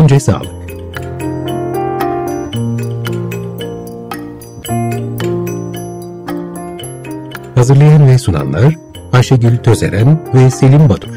Önce sağlık. Hazırlayan ve sunanlar Ayşegül Tözeren ve Selim Badur.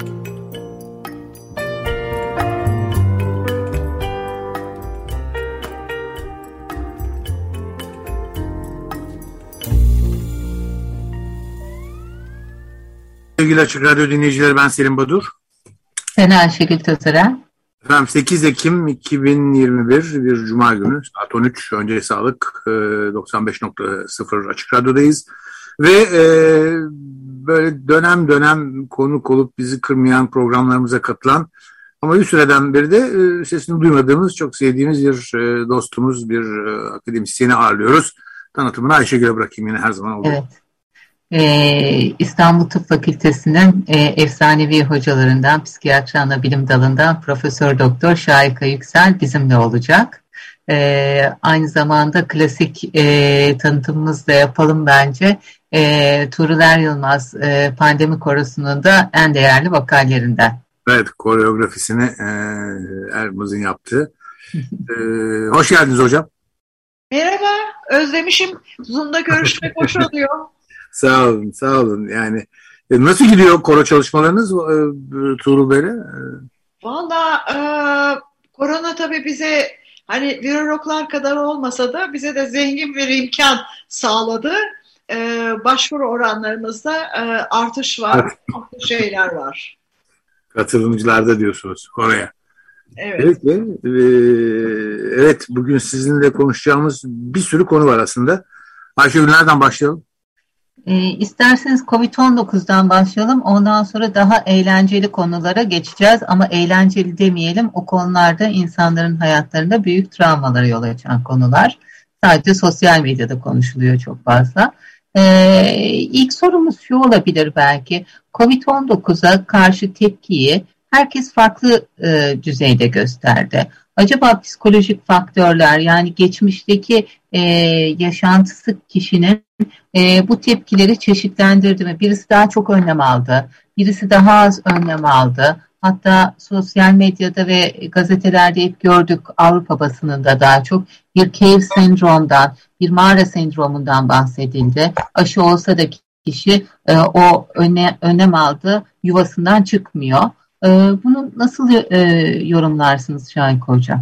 Sevgili Açık Radyo dinleyicileri, ben Selim Badur. Ben Ayşegül Tözeren. Efendim 8 Ekim 2021 bir Cuma günü saat 13 Önce Sağlık 95.0 Açık Radyo'dayız. Ve böyle dönem dönem konuk olup bizi kırmayan programlarımıza katılan ama bir süreden beri de sesini duymadığımız, çok sevdiğimiz bir dostumuz, bir akademisyeni ağırlıyoruz. Tanıtımını Ayşegül'e bırakayım yine her zaman olduğu. Evet. İstanbul Tıp Fakültesi'nin efsanevi hocalarından, psikiyatri anabilim dalından Profesör Doktor Şahika Yüksel bizimle olacak. Aynı zamanda klasik tanıtımımızı da yapalım bence. Tuğrul Er Yılmaz pandemi korosunun da en değerli vokallerinden. Evet, koreografisini Ermuz'un yaptığı. Hoş geldiniz hocam. Merhaba, özlemişim. Zoom'da görüşmek hoş oluyor. Sağ olun, sağ olun. Yani nasıl gidiyor koro çalışmalarınız Tuğrul Bey'le? Valla korona tabii bize hani virologlar kadar olmasa da bize de zengin bir imkan sağladı. Başvuru oranlarımızda artış var, farklı şeyler var. Katılımcılarda diyorsunuz oraya. Evet. Evet, bugün sizinle konuşacağımız bir sürü konu var aslında. Ayşegül, nereden başlayalım? İsterseniz COVID-19'dan başlayalım. Ondan sonra daha eğlenceli konulara geçeceğiz. Ama eğlenceli demeyelim. O konularda insanların hayatlarında büyük travmalara yol açan konular. Sadece sosyal medyada konuşuluyor çok fazla. İlk sorumuz şu olabilir belki. COVID-19'a karşı tepkiyi herkes farklı düzeyde gösterdi. Acaba psikolojik faktörler, yani geçmişteki yaşantısı kişinin bu tepkileri çeşitlendirdi mi? Birisi daha çok önlem aldı, birisi daha az önlem aldı. Hatta sosyal medyada ve gazetelerde hep gördük, Avrupa basınında daha çok bir cave sendromdan, bir mağara sendromundan bahsedildi. Aşı olsa da kişi o önlem aldı, yuvasından çıkmıyor. Bunu nasıl yorumlarsınız Şahika Hocam?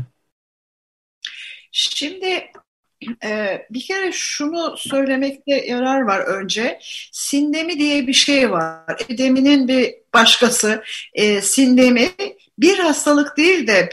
Şimdi bir kere şunu söylemekte yarar var önce. Sindemi diye bir şey var. Epideminin bir başkası. Sindemi bir hastalık değil de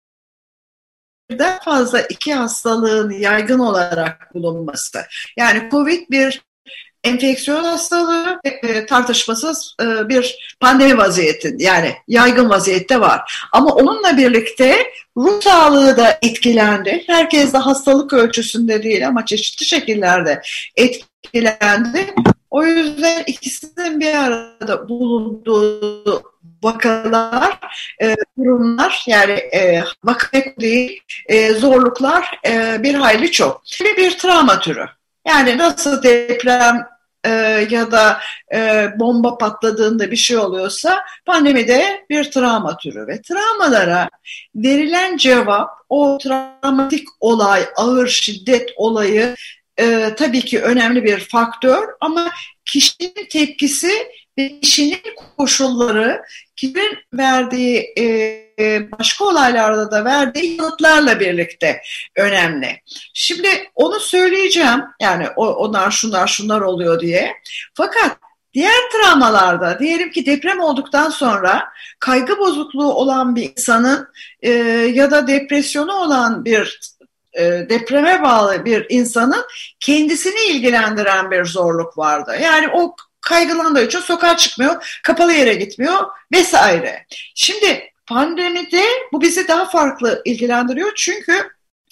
birden fazla iki hastalığın yaygın olarak bulunması. Yani COVID bir enfeksiyon hastalığı tartışmasız bir pandemi vaziyeti, yani yaygın vaziyette var. Ama onunla birlikte ruh sağlığı da etkilendi. Herkes de hastalık ölçüsünde değil ama çeşitli şekillerde etkilendi. O yüzden ikisinin bir arada bulunduğu vakalar, durumlar, yani vaka değil, zorluklar bir hayli çok. Bir travma türü. Yani nasıl deprem ya da bomba patladığında bir şey oluyorsa, pandemide bir travma türü ve travmalara verilen cevap, o travmatik olay, ağır şiddet olayı tabii ki önemli bir faktör, ama kişinin tepkisi ve kişinin koşulları, kişinin verdiği başka olaylarda da verdiği yanıtlarla birlikte önemli. Şimdi onu söyleyeceğim, yani onlar şunlar oluyor diye. Fakat diğer travmalarda, diyelim ki deprem olduktan sonra kaygı bozukluğu olan bir insanın ya da depresyonu olan bir depreme bağlı bir insanın kendisini ilgilendiren bir zorluk vardı. Yani o kaygılandığı için sokağa çıkmıyor, kapalı yere gitmiyor vesaire. Şimdi pandemide bu bizi daha farklı ilgilendiriyor, çünkü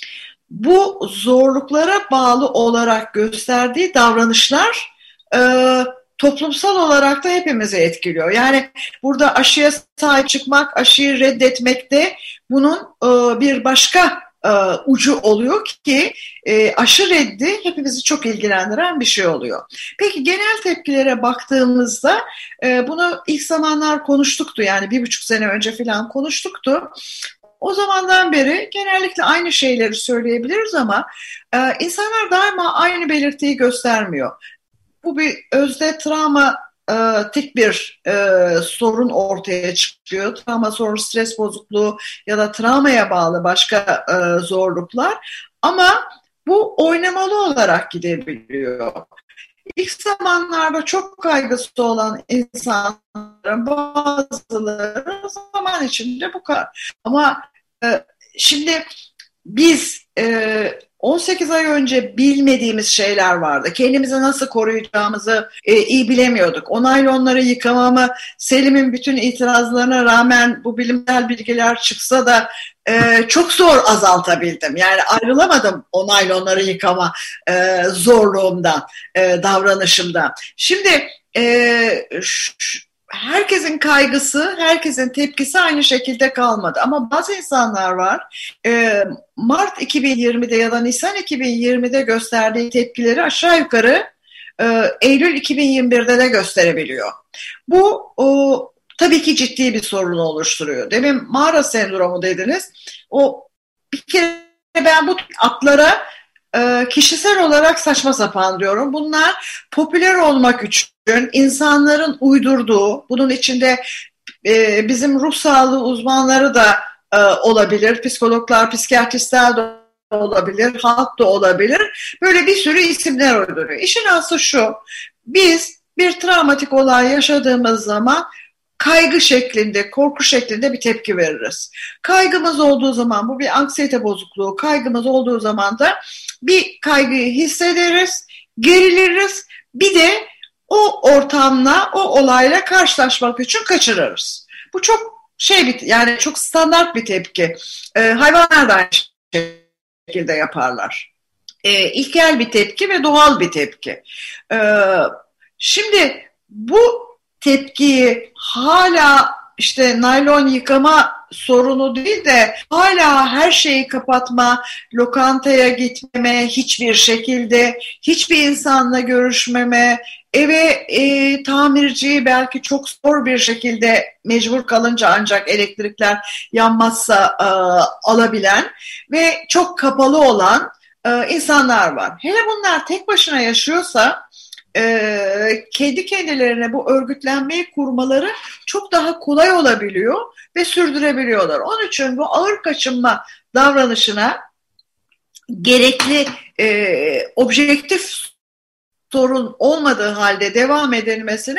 bu zorluklara bağlı olarak gösterdiği davranışlar toplumsal olarak da hepimizi etkiliyor. Yani burada aşıya sahip çıkmak, aşıyı reddetmekte bunun bir başka ucu oluyor ki aşı reddi hepimizi çok ilgilendiren bir şey oluyor. Peki genel tepkilere baktığımızda bunu ilk zamanlar konuştuktu, yani 1,5 sene önce falan konuştuktu. O zamandan beri genellikle aynı şeyleri söyleyebiliriz ama insanlar daima aynı belirtiyi göstermiyor. Bu bir özde travmatik bir sorun ortaya çıkıyor. Travma sorunu, stres bozukluğu ya da travmaya bağlı başka zorluklar. Ama bu oynamalı olarak gidebiliyor. İlk zamanlarda çok kaygısı olan insanların bazıları zaman içinde bu kadar. Ama şimdi biz 18 ay önce bilmediğimiz şeyler vardı. Kendimizi nasıl koruyacağımızı iyi bilemiyorduk. O naylonları yıkamamı, Selim'in bütün itirazlarına rağmen bu bilimsel bilgiler çıksa da çok zor azaltabildim. Yani ayrılamadım o naylonları yıkama zorluğumdan, davranışımdan. Şimdi herkesin kaygısı, herkesin tepkisi aynı şekilde kalmadı. Ama bazı insanlar var, Mart 2020'de ya da Nisan 2020'de gösterdiği tepkileri aşağı yukarı Eylül 2021'de de gösterebiliyor. Bu tabii ki ciddi bir sorun oluşturuyor. Demin mağara sendromu dediniz. O bir kere ben bu atlara kişisel olarak saçma sapan diyorum. Bunlar popüler olmak için insanların uydurduğu, bunun içinde bizim ruh sağlığı uzmanları da olabilir, psikologlar, psikiyatristler de olabilir, halk da olabilir. Böyle bir sürü isimler uyduruyor. İşin aslı şu, biz bir travmatik olay yaşadığımız zaman kaygı şeklinde, korku şeklinde bir tepki veririz. Kaygımız olduğu zaman, bu bir anksiyete bozukluğu, kaygımız olduğu zaman da bir kaygıyı hissederiz, geriliriz, bir de o ortamla, o olayla karşılaşmak için kaçırırız. Bu çok yani çok standart bir tepki. Hayvanlar da aynı şekilde yaparlar. İlkel bir tepki ve doğal bir tepki. Şimdi bu tepkiyi hala işte naylon yıkama sorunu değil de hala her şeyi kapatma, lokantaya gitmeme, hiçbir şekilde hiçbir insanla görüşmeme, eve tamirciyi belki çok zor bir şekilde mecbur kalınca ancak elektrikler yanmazsa alabilen ve çok kapalı olan insanlar var. Hele bunlar tek başına yaşıyorsa kendi kendilerine bu örgütlenmeyi kurmaları çok daha kolay olabiliyor ve sürdürebiliyorlar. Onun için bu ağır kaçınma davranışına gerekli objektif sorun olmadığı halde devam edilmesine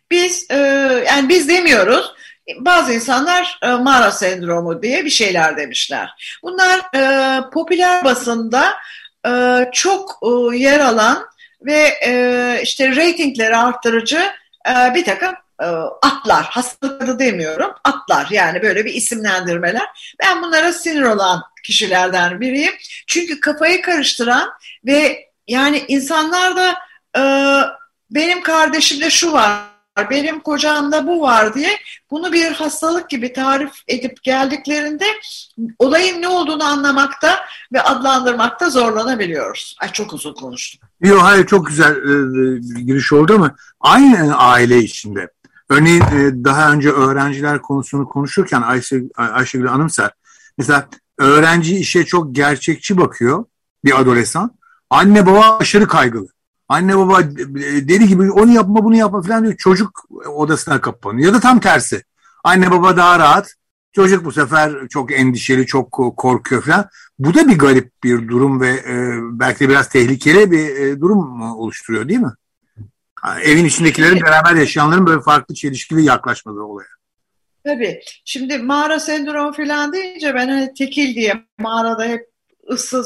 yani biz demiyoruz. Bazı insanlar mağara sendromu diye bir şeyler demişler. Bunlar popüler basında çok yer alan ve işte reytingleri arttırıcı bir takım atlar, hastalık adı demiyorum, atlar yani böyle bir isimlendirmeler. Ben bunlara sinir olan kişilerden biriyim. Çünkü kafayı karıştıran ve yani insanlar da benim kardeşimde şu var, benim kocamda bu var diye bunu bir hastalık gibi tarif edip geldiklerinde olayın ne olduğunu anlamakta ve adlandırmakta zorlanabiliyoruz. Ay çok uzun konuştum. Yok hayır çok güzel giriş oldu ama aynı aile içinde. Örneğin daha önce öğrenciler konusunu konuşurken Ayşegül anımsar. Mesela öğrenci işe çok gerçekçi bakıyor bir adolesan. Anne baba aşırı kaygılı. Anne baba deli gibi onu yapma bunu yapma falan diyor. Çocuk odasına kapanıyor. Ya da tam tersi. Anne baba daha rahat. Çocuk bu sefer çok endişeli, çok korkuyor falan. Bu da bir garip bir durum ve belki de biraz tehlikeli bir durum oluşturuyor değil mi? Evin içindekilerin beraber yaşayanların böyle farklı çelişkili yaklaşmaları olaya. Tabii. Şimdi mağara sendromu falan deyince ben hani tekil diye mağarada hep ıssız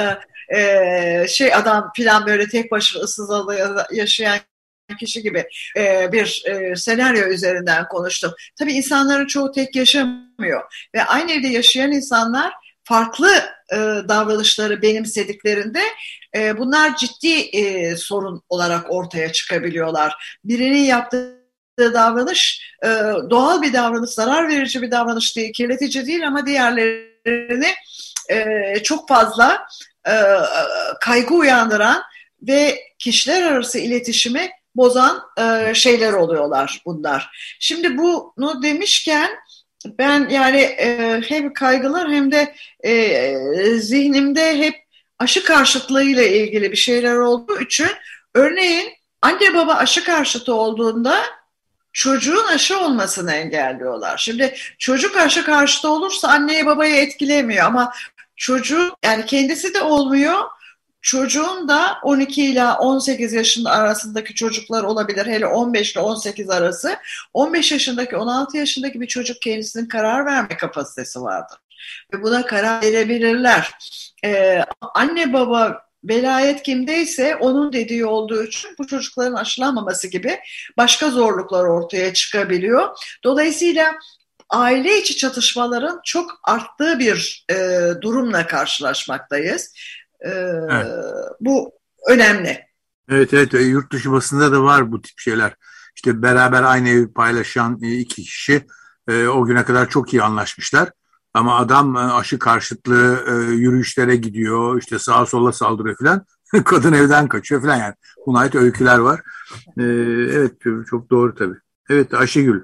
adam falan böyle tek başına ıssız adada yaşayan kişi gibi bir senaryo üzerinden konuştum. Tabii insanların çoğu tek yaşamıyor ve aynı evde yaşayan insanlar farklı davranışları benimsediklerinde bunlar ciddi sorun olarak ortaya çıkabiliyorlar. Birinin yaptığı davranış doğal bir davranış, zarar verici bir davranış değil, kirletici değil ama diğerlerini çok fazla kaygı uyandıran ve kişiler arası iletişimi bozan şeyler oluyorlar bunlar. Şimdi bunu demişken ben yani hem kaygılar hem de zihnimde hep aşı karşıtlığıyla ilgili bir şeyler olduğu için, örneğin anne baba aşı karşıtı olduğunda çocuğun aşı olmasını engelliyorlar. Şimdi çocuk aşı karşıtı olursa anneyi babayı etkilemiyor ama çocuğun, yani kendisi de olmuyor, çocuğun da 12 ila 18 yaşında arasındaki çocuklar olabilir. Hele 15 ile 18 arası. 15 yaşındaki, 16 yaşındaki bir çocuk kendisinin karar verme kapasitesi vardır. Ve buna karar verebilirler. Anne baba velayet kimdeyse onun dediği olduğu için bu çocukların aşılanmaması gibi başka zorluklar ortaya çıkabiliyor. Dolayısıyla aile içi çatışmaların çok arttığı bir durumla karşılaşmaktayız. Evet. Bu önemli. Evet, yurt dışı basında da var bu tip şeyler. İşte beraber aynı evi paylaşan iki kişi o güne kadar çok iyi anlaşmışlar. Ama adam aşı karşıtlığı yürüyüşlere gidiyor, işte sağa sola saldırıyor falan. Kadın evden kaçıyor falan yani. Buna ait öyküler var. Evet, çok doğru tabii. Evet, Ayşegül.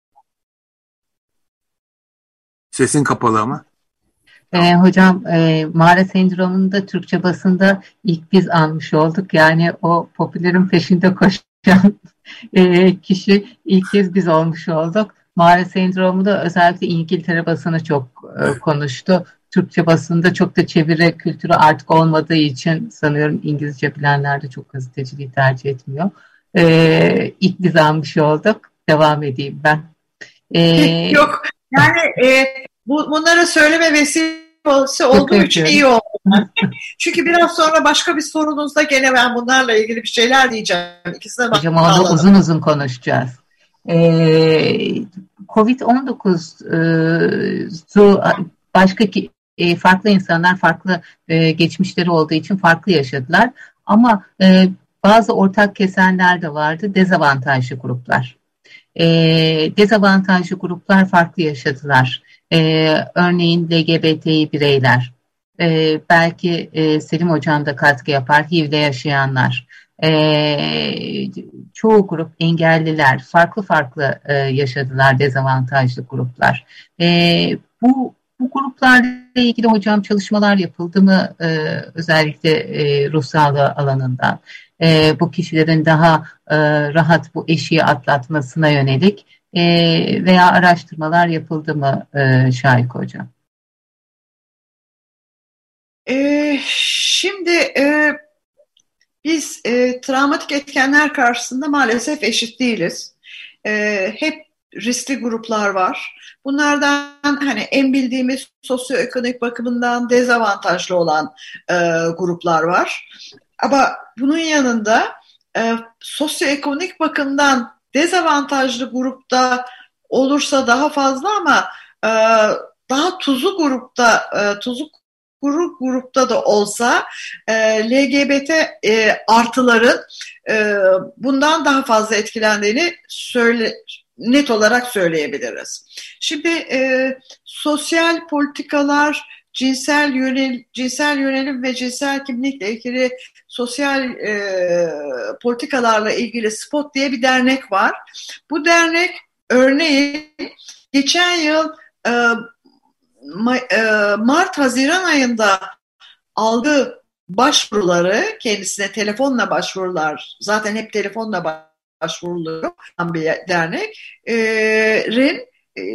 Sesin kapalı ama. Hocam, mağara sendromunu da Türkçe basında ilk biz almış olduk. Yani o popülerin peşinde koşan kişi ilk kez biz olmuş olduk. Mağara sendromu da özellikle İngiltere basını çok konuştu. Türkçe basında çok da çeviri kültürü artık olmadığı için sanıyorum İngilizce bilenler de çok gazeteciliği tercih etmiyor. İlk biz almış olduk. Devam edeyim ben. Yok yani bunları söyleme vesilesi olduğu için iyi oldu. Çünkü biraz sonra başka bir sorunuzda gene ben bunlarla ilgili bir şeyler diyeceğim. İkisine hocam onu uzun uzun konuşacağız. Covid-19'u başka farklı insanlar farklı geçmişleri olduğu için farklı yaşadılar. Ama bazı ortak kesenler de vardı. Dezavantajlı gruplar. Dezavantajlı gruplar farklı yaşadılar. Örneğin LGBTİ bireyler, belki Selim Hocam da katkı yapar, HIV'le yaşayanlar, çoğu grup engelliler, farklı yaşadılar dezavantajlı gruplar. Bu gruplarla ilgili hocam çalışmalar yapıldı mı, özellikle ruh sağlığı alanında? Bu kişilerin daha rahat bu eşiği atlatmasına yönelik veya araştırmalar yapıldı mı Şahik Hocam? Şimdi biz travmatik etkenler karşısında maalesef eşit değiliz. Hep riskli gruplar var. Bunlardan hani en bildiğimiz sosyoekonomik bakımından dezavantajlı olan gruplar var. Ama bunun yanında sosyoekonomik bakımdan dezavantajlı grupta olursa daha fazla ama daha tuzlu grupta da olsa LGBT artıların bundan daha fazla etkilendiğini net olarak söyleyebiliriz. Şimdi sosyal politikalar, cinsel yönelim ve cinsel kimlikle ilgili sosyal politikalarla ilgili SPOT diye bir dernek var. Bu dernek örneğin geçen yıl Mart-Haziran ayında aldığı başvuruları, kendisine telefonla başvurular, zaten hep telefonla başvuruluyor bir derneğin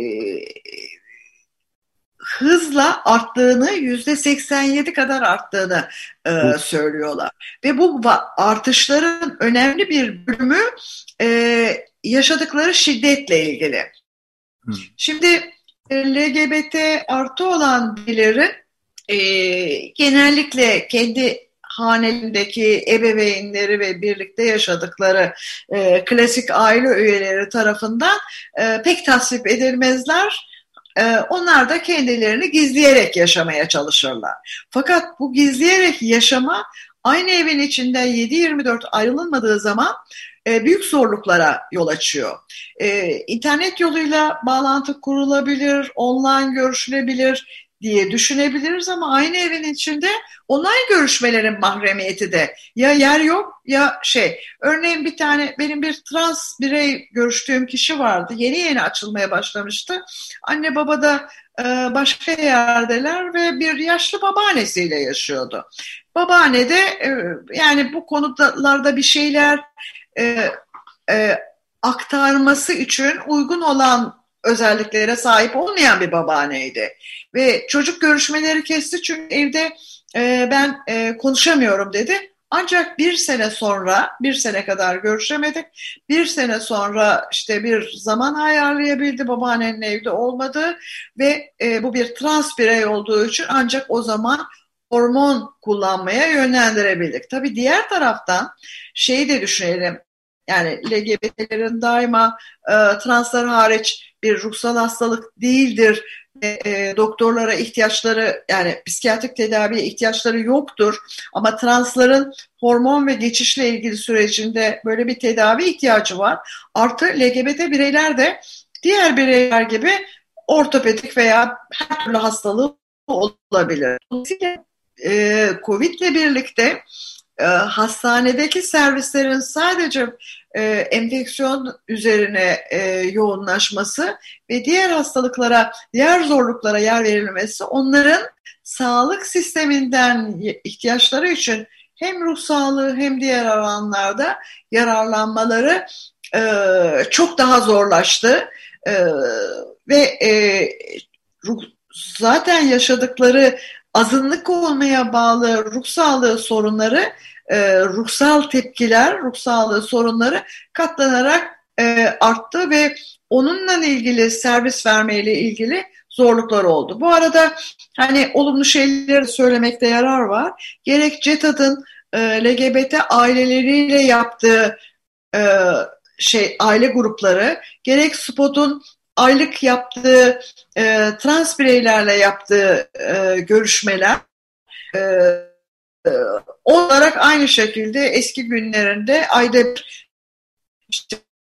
hızla arttığını, %87 kadar arttığını söylüyorlar. Ve bu artışların önemli bir bölümü yaşadıkları şiddetle ilgili. Şimdi LGBT artı olan birilerin genellikle kendi hanelerindeki ebeveynleri ve birlikte yaşadıkları klasik aile üyeleri tarafından pek tasvip edilmezler. Onlar da kendilerini gizleyerek yaşamaya çalışırlar. Fakat bu gizleyerek yaşama aynı evin içinden 7/24 ayrılınmadığı zaman büyük zorluklara yol açıyor. İnternet yoluyla bağlantı kurulabilir, online görüşülebilir, diye düşünebiliriz ama aynı evin içinde online görüşmelerin mahremiyeti de ya yer yok ya şey. Örneğin benim bir trans birey görüştüğüm kişi vardı. Yeni açılmaya başlamıştı. Anne baba da başka yerdeler ve bir yaşlı babaannesiyle yaşıyordu. Babaanne de yani bu konularda bir şeyler aktarması için uygun olan özelliklere sahip olmayan bir babaanneydi. Ve çocuk görüşmeleri kesti çünkü evde ben konuşamıyorum dedi. Ancak bir sene kadar görüşemedik. Bir sene sonra işte bir zaman ayarlayabildi babaannenin evde olmadığı ve bu bir trans birey olduğu için ancak o zaman hormon kullanmaya yönlendirebildik. Tabii diğer taraftan şeyi de düşünelim. Yani LGBT'lerin daima translar hariç bir ruhsal hastalık değildir. Doktorlara ihtiyaçları yani psikiyatrik tedaviye ihtiyaçları yoktur. Ama transların hormon ve geçişle ilgili sürecinde böyle bir tedavi ihtiyacı var. Artı LGBT bireyler de diğer bireyler gibi ortopedik veya her türlü hastalığı olabilir. Dolayısıyla COVID'le birlikte hastanedeki servislerin sadece enfeksiyon üzerine yoğunlaşması ve diğer hastalıklara, diğer zorluklara yer verilmesi onların sağlık sisteminden ihtiyaçları için hem ruh sağlığı hem diğer alanlarda yararlanmaları çok daha zorlaştı ve zaten yaşadıkları azınlık olmaya bağlı ruh sağlığı sorunları, ruhsal tepkiler, ruh sağlığı sorunları katlanarak arttı ve onunla ilgili servis vermeyle ilgili zorluklar oldu. Bu arada hani olumlu şeyleri söylemekte yarar var. Gerek CETAD'ın LGBT aileleriyle yaptığı aile grupları, gerek SPOT'un aylık yaptığı trans bireylerle yaptığı görüşmeler olarak aynı şekilde eski günlerinde ayda işte,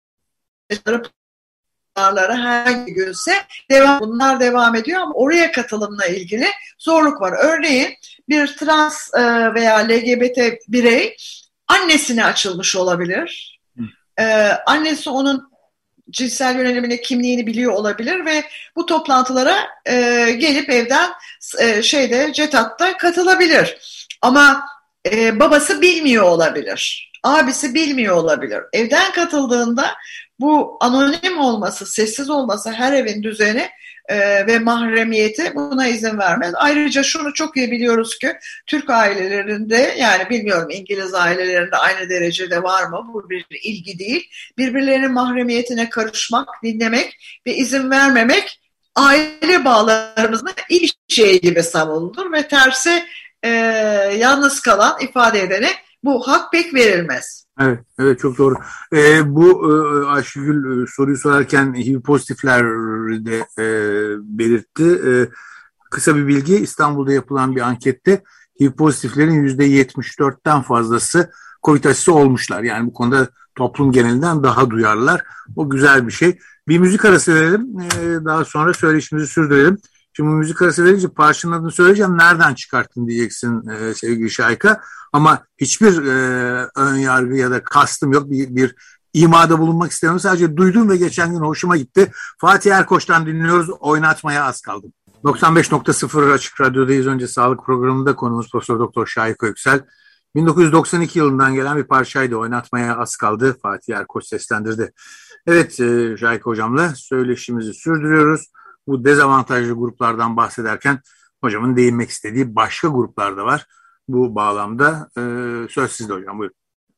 hangi günse bunlar devam ediyor ama oraya katılımla ilgili zorluk var. Örneğin bir trans veya LGBT birey annesine açılmış olabilir. Annesi onun cinsel yönelimini, kimliğini biliyor olabilir ve bu toplantılara gelip evden CETAD'da katılabilir. Ama babası bilmiyor olabilir. Abisi bilmiyor olabilir. Evden katıldığında bu anonim olması, sessiz olması her evin düzeni ve mahremiyeti buna izin vermez. Ayrıca şunu çok iyi biliyoruz ki Türk ailelerinde yani bilmiyorum İngiliz ailelerinde aynı derecede var mı? Bu bir ilgi değil. Birbirlerinin mahremiyetine karışmak, dinlemek ve izin vermemek aile bağlarımızda iyi şey gibi savunulur ve tersi yalnız kalan ifade edene bu hak pek verilmez. Evet çok doğru. Bu Ayşegül soruyu sorarken HIV pozitifleri de belirtti. Kısa bir bilgi, İstanbul'da yapılan bir ankette HIV pozitiflerin %74'ten fazlası COVID aşısı olmuşlar. Yani bu konuda toplum genelinden daha duyarlılar. O güzel bir şey. Bir müzik arası verelim. Daha sonra söyleşimizi sürdürelim. Şimdi müzik arası verince parçanın adını söyleyeceğim. Nereden çıkarttın diyeceksin sevgili Şahika. Ama hiçbir ön yargı ya da kastım yok. Bir imada bulunmak istemiyorum. Sadece duydum ve geçen gün hoşuma gitti. Fatih Erkoç'tan dinliyoruz. Oynatmaya az kaldım. 95.0 Açık Radyo'dayız. Önce sağlık programında konuğumuz Profesör Doktor Şahika Öksel. 1992 yılından gelen bir parçaydı. Oynatmaya az kaldı. Fatih Erkoç seslendirdi. Evet Şahika Hocam'la söyleşimizi sürdürüyoruz. Bu dezavantajlı gruplardan bahsederken hocamın değinmek istediği başka gruplar da var. Bu bağlamda söz sizde hocam. Buyurun.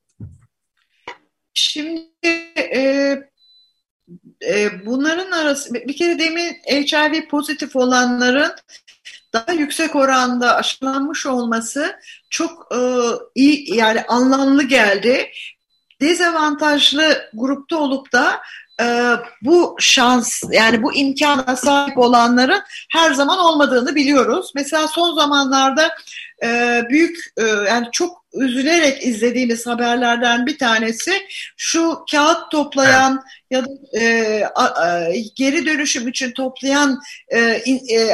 Şimdi bunların arası bir kere demin HIV pozitif olanların daha yüksek oranda aşılanmış olması çok iyi yani anlamlı geldi. Dezavantajlı grupta olup da bu şans yani bu imkana sahip olanların her zaman olmadığını biliyoruz. Mesela son zamanlarda büyük yani çok üzülerek izlediğimiz haberlerden bir tanesi şu kağıt toplayan ya da geri dönüşüm için toplayan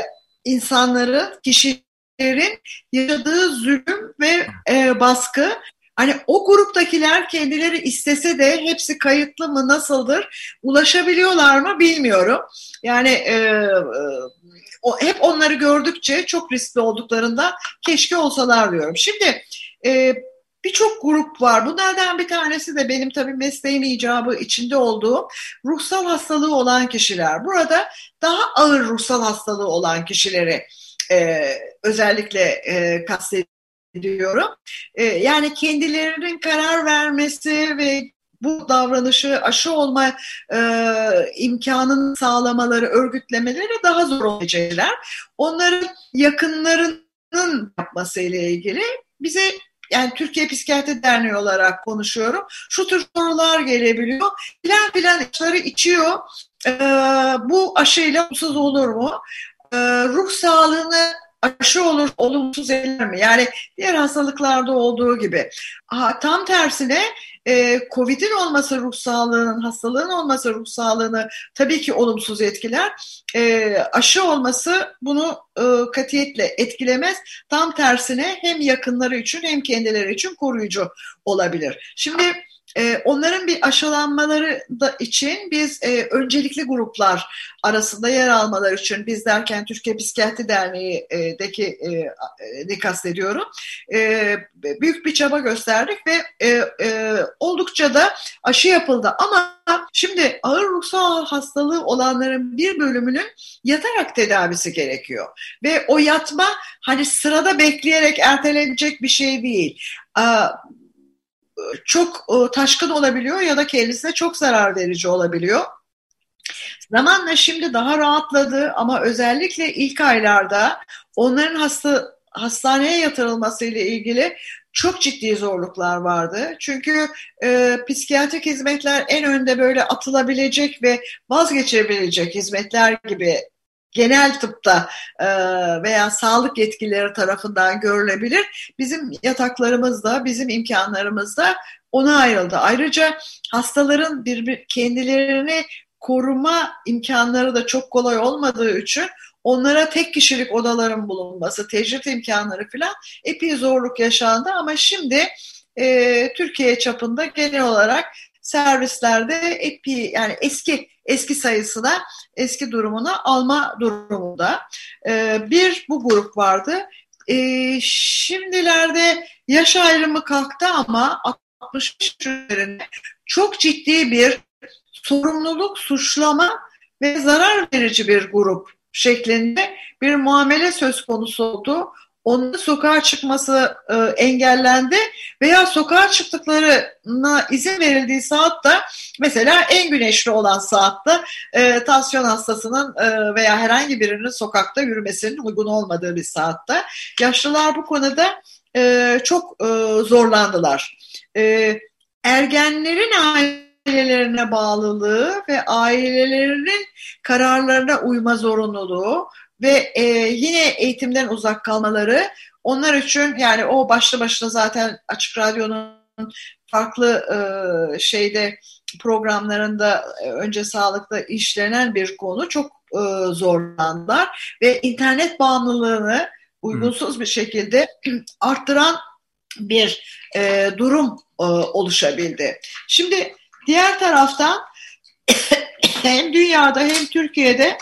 insanların, kişilerin yaşadığı zulüm ve baskı. Hani o gruptakiler kendileri istese de hepsi kayıtlı mı, nasıldır, ulaşabiliyorlar mı bilmiyorum. Yani hep onları gördükçe çok riskli olduklarında keşke olsalar diyorum. Şimdi birçok grup var. Bunlardan bir tanesi de benim tabii mesleğim icabı içinde olduğum ruhsal hastalığı olan kişiler. Burada daha ağır ruhsal hastalığı olan kişileri özellikle kastediyorum. Yani kendilerinin karar vermesi ve bu davranışı aşı olma imkanını sağlamaları, örgütlemeleri daha zor olacaklar. Onların yakınlarının yapmasıyla ilgili bize, yani Türkiye Psikiyatri Derneği olarak konuşuyorum, şu tür sorular gelebiliyor. Filan ilaçları içiyor. Bu aşıyla olumsuz olur mu? Ruh sağlığını aşı olur, olumsuz eder mi? Yani diğer hastalıklarda olduğu gibi. Tam tersine COVID'in olması ruh sağlığının, hastalığın olması ruh sağlığını tabii ki olumsuz etkiler. Aşı olması bunu katiyetle etkilemez. Tam tersine hem yakınları için hem kendileri için koruyucu olabilir. Şimdi onların bir aşılanmaları da için biz öncelikli gruplar arasında yer almaları için, biz derken Türkiye Psikiyatri Derneği'deki kastediyorum, büyük bir çaba gösterdik ve oldukça da aşı yapıldı. Ama şimdi ağır ruhsal hastalığı olanların bir bölümünün yatarak tedavisi gerekiyor. Ve o yatma hani sırada bekleyerek ertelenecek bir şey değil. Çok taşkın olabiliyor ya da kendisine çok zarar verici olabiliyor. Zamanla şimdi daha rahatladı ama özellikle ilk aylarda onların hastaneye yatırılması ile ilgili çok ciddi zorluklar vardı. Çünkü psikiyatrik hizmetler en önde böyle atılabilecek ve vazgeçebilecek hizmetler gibi genel tıpta veya sağlık yetkilileri tarafından görülebilir. Bizim yataklarımız da, bizim imkanlarımız da ona ayrıldı. Ayrıca hastaların kendilerini koruma imkanları da çok kolay olmadığı için onlara tek kişilik odaların bulunması, tecrit imkanları falan epey zorluk yaşandı. Ama şimdi Türkiye çapında genel olarak servislerde epey, yani eski sayısına, eski durumuna alma durumunda. Bir bu grup vardı. Şimdilerde yaş ayrımı kalktı ama 65 üzerinde çok ciddi bir sorumluluk, suçlama ve zarar verici bir grup şeklinde bir muamele söz konusu oldu. Onun sokağa çıkması engellendi veya sokağa çıktıklarına izin verildiği saatte, mesela en güneşli olan saatte tansiyon hastasının veya herhangi birinin sokakta yürümesinin uygun olmadığı bir saatte yaşlılar bu konuda çok zorlandılar. Ergenlerin ailelerine bağlılığı ve ailelerinin kararlarına uyma zorunluluğu ve yine eğitimden uzak kalmaları onlar için, yani o başlı başına zaten Açık Radyo'nun farklı programlarında önce sağlıkta işlenen bir konu, çok zorlandılar ve internet bağımlılığını uygunsuz bir şekilde arttıran bir durum oluşabildi. Şimdi diğer taraftan hem dünyada hem Türkiye'de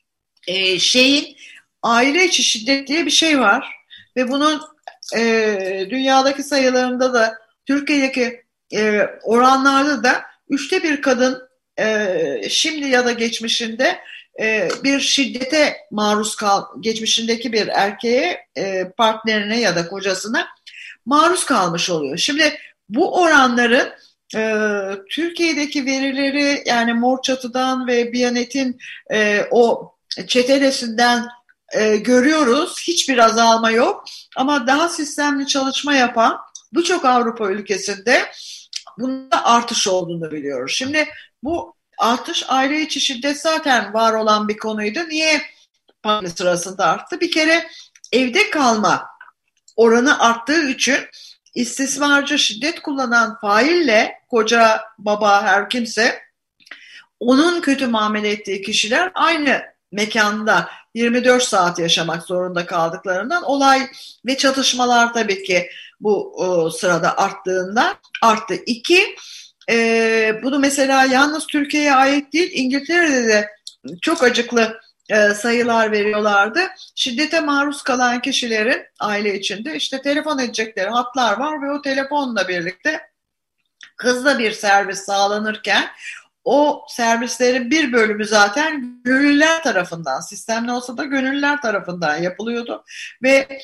aile içi şiddet diye bir şey var ve bunun dünyadaki sayılarında da Türkiye'deki oranlarda da 1/3 kadın şimdi ya da geçmişinde bir şiddete maruz geçmişindeki bir erkeğe, partnerine ya da kocasına maruz kalmış oluyor. Şimdi bu oranların Türkiye'deki verileri, yani Mor Çatı'dan ve Biyanet'in o çetelesinden görüyoruz. Hiçbir azalma yok. Ama daha sistemli çalışma yapan birçok Avrupa ülkesinde bunda artış olduğunu biliyoruz. Şimdi bu artış, aile içi şiddet zaten var olan bir konuydu. Niye pandemi sırasında arttı? Bir kere evde kalma oranı arttığı için istismarcı, şiddet kullanan faille, koca, baba, her kimse, onun kötü muamele ettiği kişiler aynı mekanda 24 saat yaşamak zorunda kaldıklarından olay ve çatışmalar tabii ki bu sırada arttı. İki, bunu mesela yalnız Türkiye'ye ait değil, İngiltere'de de çok acıklı sayılar veriyorlardı. Şiddete maruz kalan kişilerin aile içinde işte telefon edecekleri hatlar var ve o telefonla birlikte hızlı bir servis sağlanırken o servislerin bir bölümü zaten gönüllüler tarafından, sistemli olsa da gönüllüler tarafından yapılıyordu ve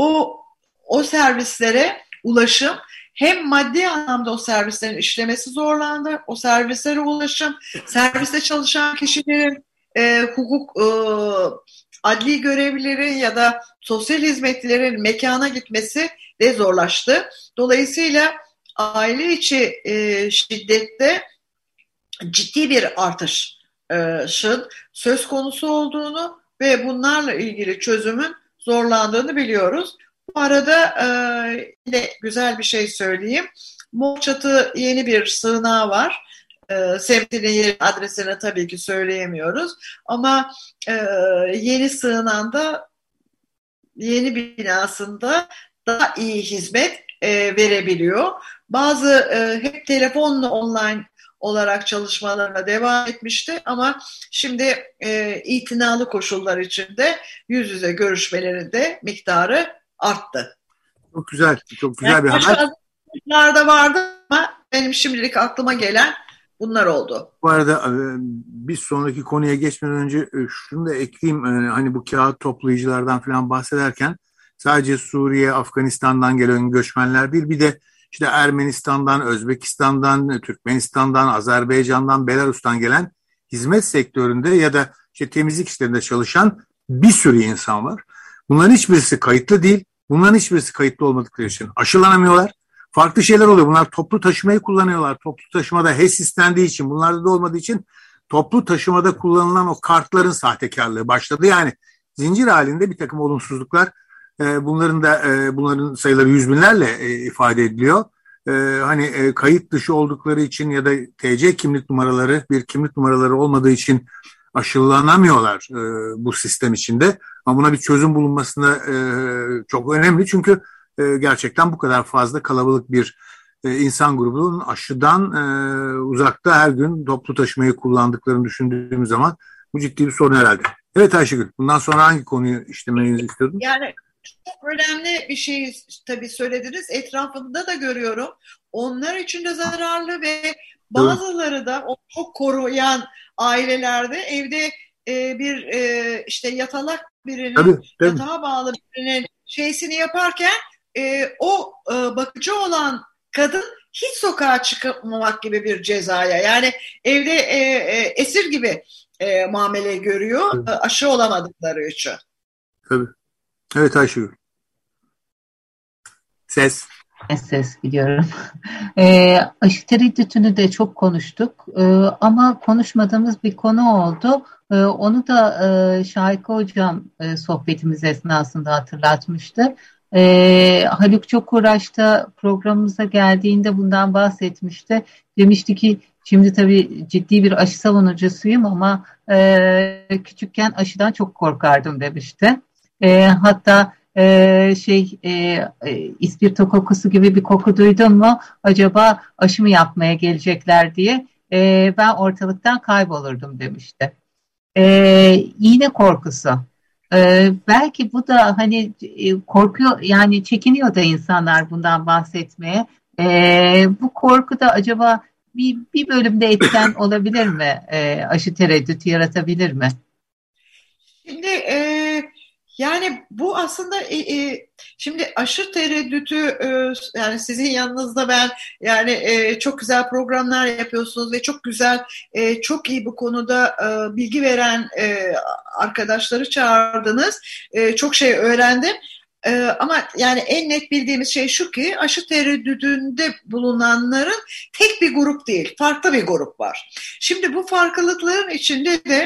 o servislere ulaşım, hem maddi anlamda o servislerin işlemesi zorlandı, o servislere ulaşım, serviste çalışan kişilerin hukuk, adli görevlilerin ya da sosyal hizmetlilerin mekana gitmesi de zorlaştı. Dolayısıyla aile içi şiddette ciddi bir artışın söz konusu olduğunu ve bunlarla ilgili çözümün zorlandığını biliyoruz. Bu arada yine güzel bir şey söyleyeyim. Mokçatı yeni bir sığınağı var. Semtinin yeri, adresini tabii ki söyleyemiyoruz. Ama yeni sığınağında, yeni binasında daha iyi hizmet verebiliyor. Bazı hep telefonla online olarak çalışmalarına devam etmişti ama şimdi itinalı koşullar içinde yüz yüze görüşmelerinde miktarı arttı. Çok güzel, çok güzel yani bir haber. Başka vardı ama benim şimdilik aklıma gelen bunlar oldu. Bu arada bir sonraki konuya geçmeden önce şunu da ekleyeyim. Hani bu kağıt toplayıcılardan falan bahsederken sadece Suriye, Afganistan'dan gelen göçmenler değil, bir de işte Ermenistan'dan, Özbekistan'dan, Türkmenistan'dan, Azerbaycan'dan, Belarus'tan gelen hizmet sektöründe ya da işte temizlik işlerinde çalışan bir sürü insan var. Bunların hiçbirisi kayıtlı değil. Bunların hiçbirisi kayıtlı olmadıkları için aşılanamıyorlar. Farklı şeyler oluyor. Bunlar toplu taşımayı kullanıyorlar. Toplu taşımada HES istendiği için, bunlarda da olmadığı için toplu taşımada kullanılan o kartların sahtekarlığı başladı. Yani zincir halinde bir takım olumsuzluklar, bunların sayıları yüz binlerle ifade ediliyor. Hani kayıt dışı oldukları için ya da TC kimlik numaraları, bir kimlik numaraları olmadığı için aşılanamıyorlar bu sistem içinde. Ama buna bir çözüm bulunmasına çok önemli. Çünkü gerçekten bu kadar fazla kalabalık bir insan grubunun aşıdan uzakta her gün toplu taşımayı kullandıklarını düşündüğümüz zaman bu ciddi bir sorun herhalde. Evet Ayşegül, bundan sonra hangi konuyu işlemenizi istiyordun? Yani çok önemli bir şey tabii söylediniz. Etrafımda da görüyorum. Onlar için de zararlı ve bazıları da o çok koruyan ailelerde evde bir işte yatalak birinin, yatağa bağlı birinin şeysini yaparken o bakıcı olan kadın hiç sokağa çıkmamak gibi bir cezaya, yani evde esir gibi muamele görüyor aşı olamadıkları için. Tabii. Evet Ayşegül. Ses biliyorum. Aşı tereddütünü de çok konuştuk ama konuşmadığımız bir konu oldu. Onu da Şahika Hocam sohbetimiz esnasında hatırlatmıştı. Haluk Çokurraş'ta programımıza geldiğinde bundan bahsetmişti. Demişti ki şimdi tabii ciddi bir aşı savunucusuyum ama küçükken aşıdan çok korkardım demişti. Hatta ispirto kokusu gibi bir koku duydun mu? Acaba aşı mı yapmaya gelecekler diye ben ortalıktan kaybolurdum demişti. İğne korkusu. Belki bu da hani korkuyor, yani çekiniyor da insanlar bundan bahsetmeye. Bu korku da acaba bir bölümde etken olabilir mi? Aşı tereddütü yaratabilir mi? Şimdi yani bu aslında şimdi aşı tereddütü yani sizin yanınızda ben yani çok güzel programlar yapıyorsunuz ve çok güzel, çok iyi bu konuda bilgi veren arkadaşları çağırdınız. Çok şey öğrendim. Ama yani en net bildiğimiz şey şu ki aşı tereddüdünde bulunanların tek bir grup değil, farklı bir grup var. Şimdi bu farklılıkların içinde de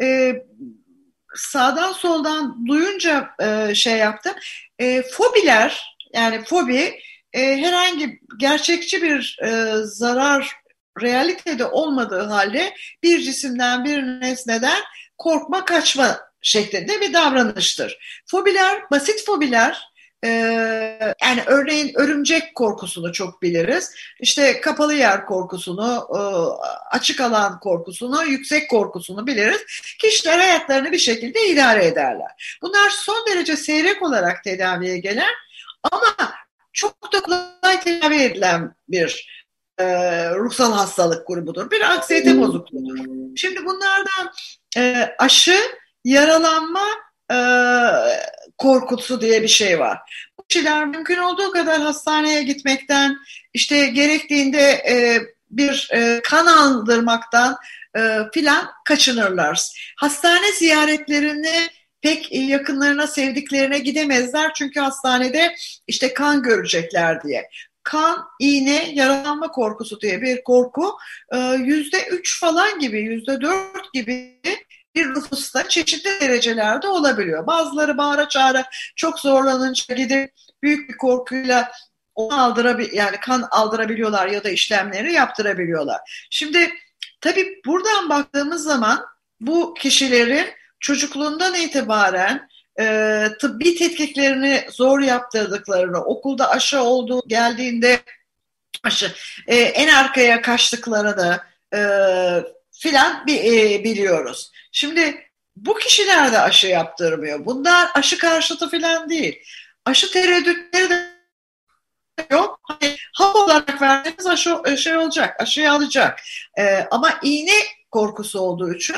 sağdan soldan duyunca şey yaptım. Fobiler, yani fobi herhangi gerçekçi bir zarar realitede olmadığı halde bir cisimden, bir nesneden korkma, kaçma şeklinde bir davranıştır. Fobiler, basit fobiler, yani örneğin örümcek korkusunu çok biliriz. İşte kapalı yer korkusunu, açık alan korkusunu, yüksek korkusunu biliriz. Kişiler hayatlarını bir şekilde idare ederler. Bunlar son derece seyrek olarak tedaviye gelen ama çok da kolay tedavi edilen bir ruhsal hastalık grubudur. Bir anksiyete bozukluğudur. Şimdi bunlardan aşı, yaralanma korkusu diye bir şey var. Bu kişiler mümkün olduğu kadar hastaneye gitmekten, işte gerektiğinde bir kan aldırmaktan filan kaçınırlar. Hastane ziyaretlerini pek yakınlarına, sevdiklerine gidemezler çünkü hastanede işte kan görecekler diye. Kan, iğne, yaralanma korkusu diye bir korku %3 falan gibi, %4 gibi bir nüfusta çeşitli derecelerde olabiliyor. Bazıları bağıra çağıra çok zorlanınca gidip büyük bir korkuyla yani kan aldırabiliyorlar ya da işlemleri yaptırabiliyorlar. Şimdi tabii buradan baktığımız zaman bu kişilerin çocukluğundan itibaren tıbbi tetkiklerini zor yaptırdıklarını, okulda aşı olduğu geldiğinde aşı en arkaya kaçtıklarını filan biliyoruz. Şimdi bu kişiler de aşı yaptırmıyor. Bunlar aşı karşıtı filan değil. Aşı tereddütleri de yok. Hani hap olarak verdiğimiz aşı şey olacak, aşıyı alacak. Ama iğne korkusu olduğu için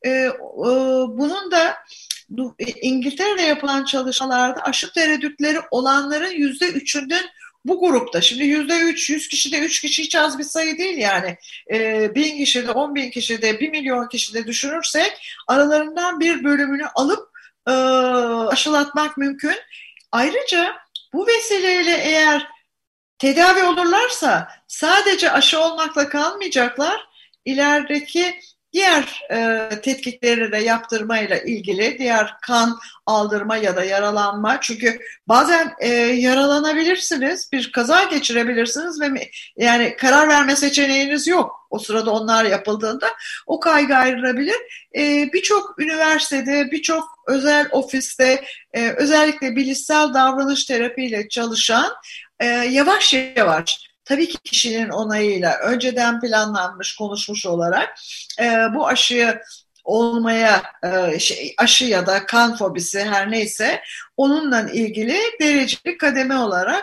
bunun da İngiltere'de yapılan çalışmalarda aşı tereddütleri olanların %3'ünün bu grupta. Şimdi %3, 100 kişide 3 kişi hiç az bir sayı değil yani. 1000 kişide, 10.000 kişide, 1 milyon kişide düşünürsek aralarından bir bölümünü alıp aşılatmak mümkün. Ayrıca bu vesileyle eğer tedavi olurlarsa sadece aşı olmakla kalmayacaklar. İlerideki diğer tetkikleri de yaptırmayla ilgili, diğer kan aldırma ya da yaralanma. Çünkü bazen yaralanabilirsiniz, bir kaza geçirebilirsiniz ve yani karar verme seçeneğiniz yok. O sırada onlar yapıldığında o kaygı ayrılabilir. Birçok üniversitede, birçok özel ofiste, özellikle bilişsel davranış terapiyle çalışan yavaş yavaş, tabii ki kişinin onayıyla önceden planlanmış, konuşmuş olarak bu aşıyı olmaya, aşı ya da kan fobisi her neyse onunla ilgili dereceli kademe olarak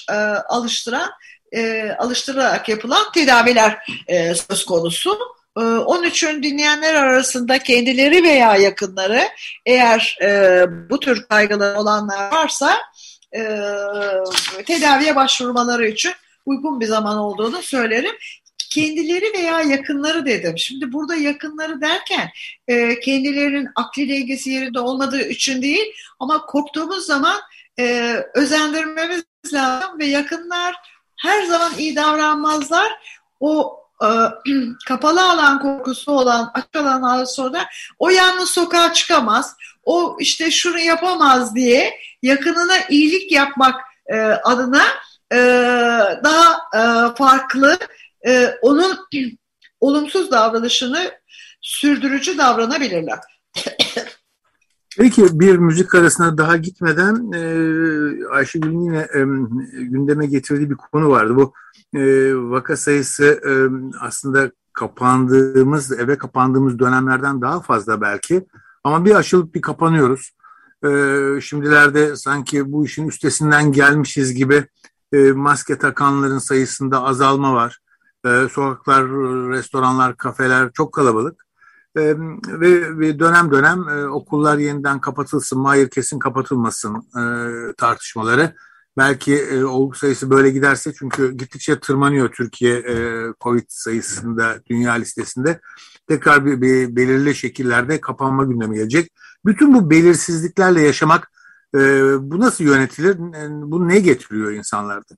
alıştırarak yapılan tedaviler söz konusu. Onun için dinleyenler arasında kendileri veya yakınları eğer bu tür kaygılar olanlar varsa tedaviye başvurmaları için uygun bir zaman olduğunu söylerim. Kendileri veya yakınları dedim. Şimdi burada yakınları derken kendilerinin akli dengesi yerinde olmadığı için değil ama korktuğumuz zaman özendirmemiz lazım ve yakınlar her zaman iyi davranmazlar. O kapalı alan korkusu olan, açık alan sonra o yalnız sokağa çıkamaz, o işte şunu yapamaz diye yakınına iyilik yapmak adına daha farklı, onun olumsuz davranışını sürdürücü davranabilirler. Peki bir müzik arasına daha gitmeden Ayşegül'ün yine gündeme getirdiği bir konu vardı. Bu vaka sayısı aslında eve kapandığımız dönemlerden daha fazla belki. Ama bir açılıp bir kapanıyoruz. Şimdilerde sanki bu işin üstesinden gelmişiz gibi maske takanların sayısında azalma var. Sokaklar, restoranlar, kafeler çok kalabalık. Ve dönem dönem okullar yeniden kapatılsın mı, hayır kesin kapatılmasın tartışmaları. Belki olgu sayısı böyle giderse, çünkü gittikçe tırmanıyor Türkiye Covid sayısında dünya listesinde. Tekrar bir belirli şekillerde kapanma gündemi gelecek. Bütün bu belirsizliklerle yaşamak bu nasıl yönetilir? Bu ne getiriyor insanlarda?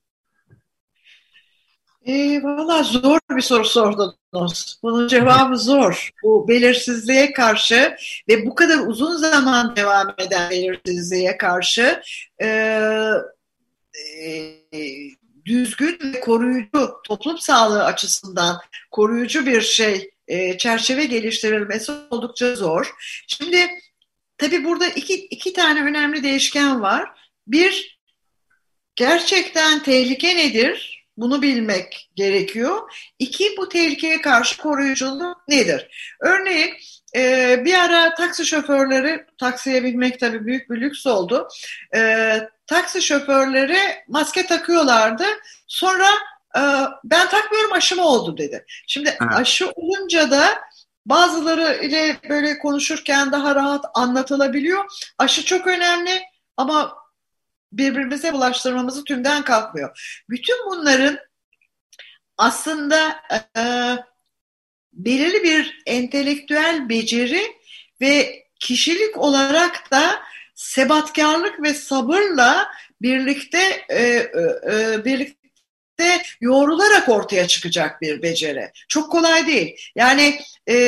Valla zor bir soru sordunuz. Bunun cevabı zor. Bu belirsizliğe karşı ve bu kadar uzun zaman devam eden belirsizliğe karşı düzgün ve koruyucu, toplum sağlığı açısından koruyucu bir şey çerçeve geliştirilmesi oldukça zor. Şimdi tabii burada iki tane önemli değişken var. Bir, gerçekten tehlike nedir? Bunu bilmek gerekiyor. İki, bu tehlikeye karşı koruyuculuk nedir? Örneğin bir ara taksi şoförleri, taksiye binmek tabii büyük bir lüks oldu. Taksi şoförleri maske takıyorlardı. Sonra ben takmıyorum, aşı mı oldu dedi. Şimdi aşı olunca da bazıları ile böyle konuşurken daha rahat anlatılabiliyor. Aşı çok önemli ama birbirimize bulaştırmamızı tümden kalkmıyor. Bütün bunların aslında belirli bir entelektüel beceri ve kişilik olarak da sebatkarlık ve sabırla birlikte yoğrularak ortaya çıkacak bir beceri. Çok kolay değil. Yani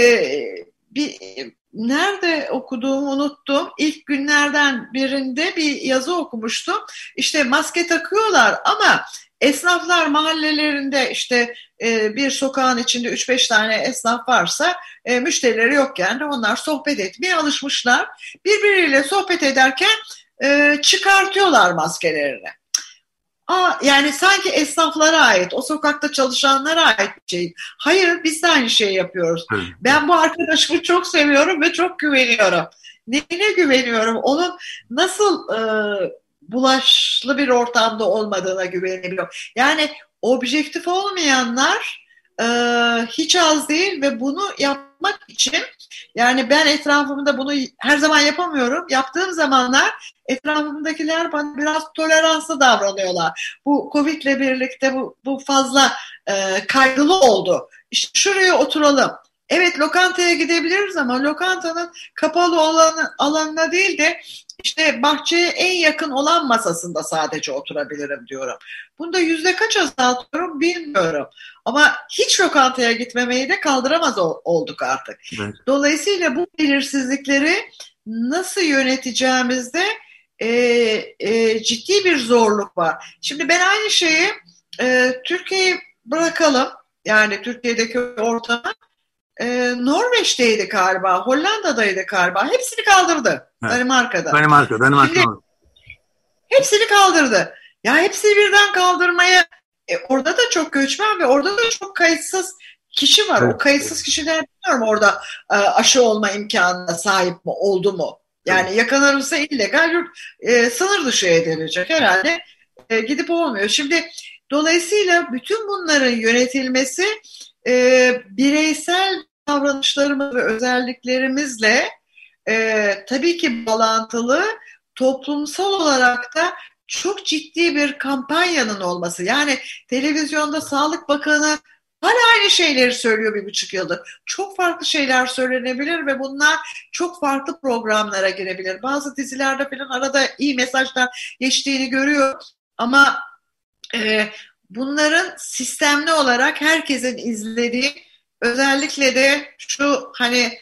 nerede okuduğumu unuttum. İlk günlerden birinde bir yazı okumuştum. İşte maske takıyorlar ama esnaflar mahallelerinde işte bir sokağın içinde 3-5 tane esnaf varsa müşterileri yokken de onlar sohbet etmeye alışmışlar. Birbiriyle sohbet ederken çıkartıyorlar maskelerini. Yani sanki esnaflara ait, o sokakta çalışanlara ait bir şey. Hayır, biz de aynı şeyi yapıyoruz. Ben bu arkadaşımı çok seviyorum ve çok güveniyorum. Neyine güveniyorum? Onun nasıl bulaşlı bir ortamda olmadığına güvenebiliyorum. Yani objektif olmayanlar hiç az değil ve bunu yapmak için, yani ben etrafımda bunu her zaman yapamıyorum. Yaptığım zamanlar etrafımdakiler bana biraz toleranslı davranıyorlar. Bu Covid'le birlikte bu fazla kaygılı oldu. İşte şuraya oturalım. Evet, lokantaya gidebiliriz ama lokantanın kapalı alanına değil de işte bahçeye en yakın olan masasında sadece oturabilirim diyorum. Bunda kaç azaltıyorum bilmiyorum. Ama hiç lokantaya gitmemeyi de kaldıramaz olduk artık. Evet. Dolayısıyla bu belirsizlikleri nasıl yöneteceğimizde ciddi bir zorluk var. Şimdi ben aynı şeyi Türkiye'yi bırakalım. Yani Türkiye'deki ortamı Norveç'teydi galiba, Hollanda'daydı galiba. Hepsini kaldırdı. Evet. Danimarka'da. Şimdi, hepsini kaldırdı. Ya hepsini birden kaldırmaya orada da çok göçmen ve orada da çok kayıtsız kişi var. Evet. O kayıtsız kişiler bilmiyorum orada aşı olma imkanına sahip mi, oldu mu? Yani yakalanırsa illegal sınır dışı edilecek herhalde. Gidip olmuyor. Şimdi dolayısıyla bütün bunların yönetilmesi bireysel davranışlarımız ve özelliklerimizle tabii ki bağlantılı, toplumsal olarak da çok ciddi bir kampanyanın olması. Yani televizyonda Sağlık Bakanı hala aynı şeyleri söylüyor 1,5 yıldır. Çok farklı şeyler söylenebilir ve bunlar çok farklı programlara girebilir. Bazı dizilerde falan arada iyi mesajlar geçtiğini görüyor ama bunların sistemli olarak herkesin izlediği, özellikle de şu hani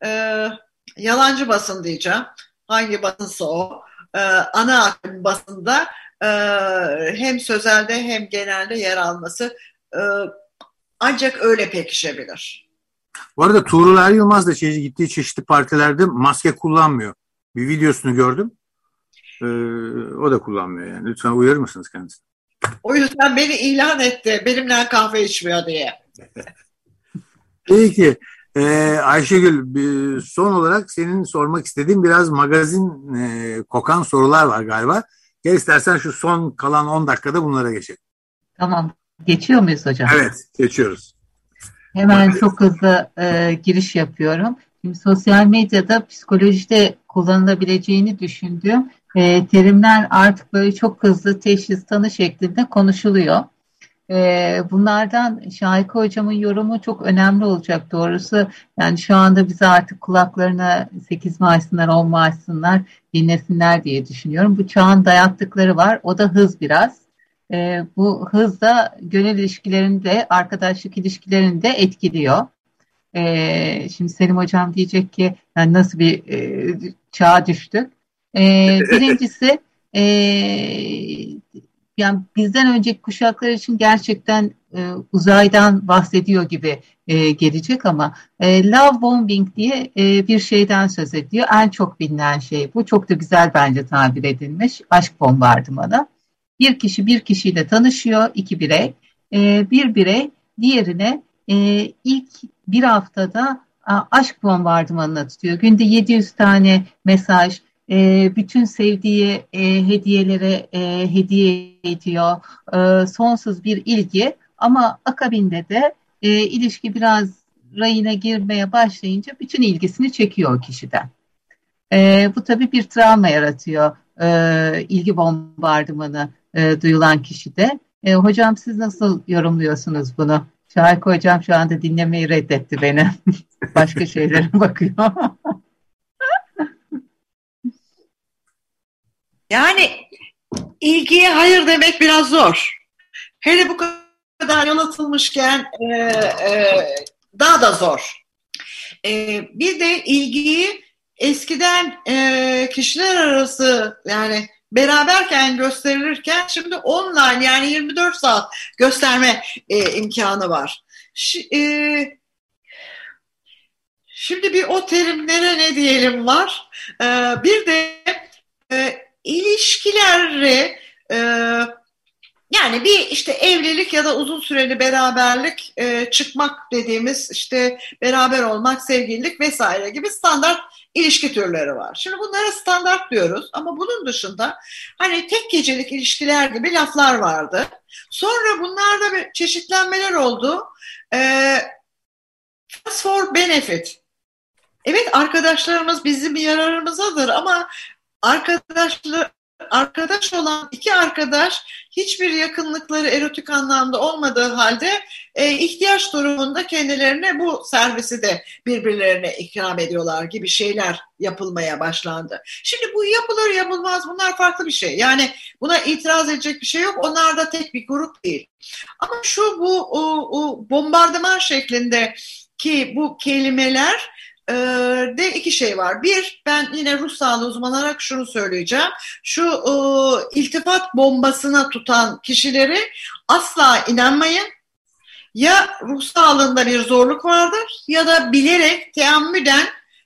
yalancı basın diyeceğim, hangi basınsa o, ana akım basında hem sözelde hem genelde yer alması ancak öyle pekişebilir. Bu arada Tuğrul Er Yılmaz da gittiği çeşitli partilerde maske kullanmıyor. Bir videosunu gördüm. O da kullanmıyor yani. Lütfen uyarır mısınız kendisini? O yüzden beni ilan etti. Benimle kahve içmiyor diye. Peki. Ayşegül, son olarak senin sormak istediğin biraz magazin kokan sorular var galiba. Gel istersen şu son kalan 10 dakikada bunlara geçelim. Tamam. Geçiyor muyuz hocam? Evet, geçiyoruz. Hemen çok hızlı giriş yapıyorum. Şimdi sosyal medyada psikolojide kullanılabileceğini düşündüğüm terimler artık böyle çok hızlı teşhis tanı şeklinde konuşuluyor. Bunlardan Şahika hocamın yorumu çok önemli olacak doğrusu. Yani şu anda bize artık kulaklarına 8 mi açsınlar, 10 mu açsınlar, dinlesinler diye düşünüyorum. Bu çağın dayattıkları var. O da hız biraz. Bu hız da gönül ilişkilerini de, arkadaşlık ilişkilerini de etkiliyor. Şimdi Selim hocam diyecek ki yani nasıl bir çağa düştük? Birincisi yani bizden önceki kuşaklar için gerçekten uzaydan bahsediyor gibi gelecek ama love bombing diye bir şeyden söz ediyor. En çok bilinen şey bu. Çok da güzel bence tabir edilmiş. Aşk bombardımanı. Bir kişi bir kişiyle tanışıyor, iki birey. Bir birey diğerine ilk bir haftada aşk bombardımanına tutuyor. Günde 700 tane mesaj, bütün sevdiği hediyelere hediye ediyor. Sonsuz bir ilgi ama akabinde de ilişki biraz rayına girmeye başlayınca bütün ilgisini çekiyor o kişiden. Bu tabii bir travma yaratıyor ilgi bombardımanı duyulan kişide. Hocam siz nasıl yorumluyorsunuz bunu? Şahik hocam şu anda dinlemeyi reddetti beni. Başka şeylere bakıyor. Yani ilgiye hayır demek biraz zor. Hele bu kadar yol atılmışken daha da zor. Bir de ilgiyi eskiden kişiler arası yani beraberken gösterilirken şimdi online yani 24 saat gösterme imkanı var. Şimdi bir o terimlere ne diyelim var. Bir de ilişkileri yani bir işte evlilik ya da uzun süreli beraberlik çıkmak dediğimiz işte beraber olmak, sevgililik vesaire gibi standart ilişki türleri var. Şimdi bunlara standart diyoruz ama bunun dışında hani tek gecelik ilişkiler gibi laflar vardı. Sonra bunlarda bir çeşitlenmeler oldu. Friends for benefit. Evet arkadaşlarımız bizim yararımızadır ama arkadaş olan iki arkadaş hiçbir yakınlıkları erotik anlamda olmadığı halde ihtiyaç durumunda kendilerine bu servisi de birbirlerine ikram ediyorlar gibi şeyler yapılmaya başlandı. Şimdi bu yapılır yapılmaz bunlar farklı bir şey. Yani buna itiraz edecek bir şey yok. Onlar da tek bir grup değil. Ama bu bombardıman şeklinde ki bu kelimeler de iki şey var. Bir, ben yine ruh sağlığı uzmanı olarak şunu söyleyeceğim. Şu iltifat bombasına tutan kişileri asla inanmayın. Ya ruh sağlığında bir zorluk vardır ya da bilerek teammüden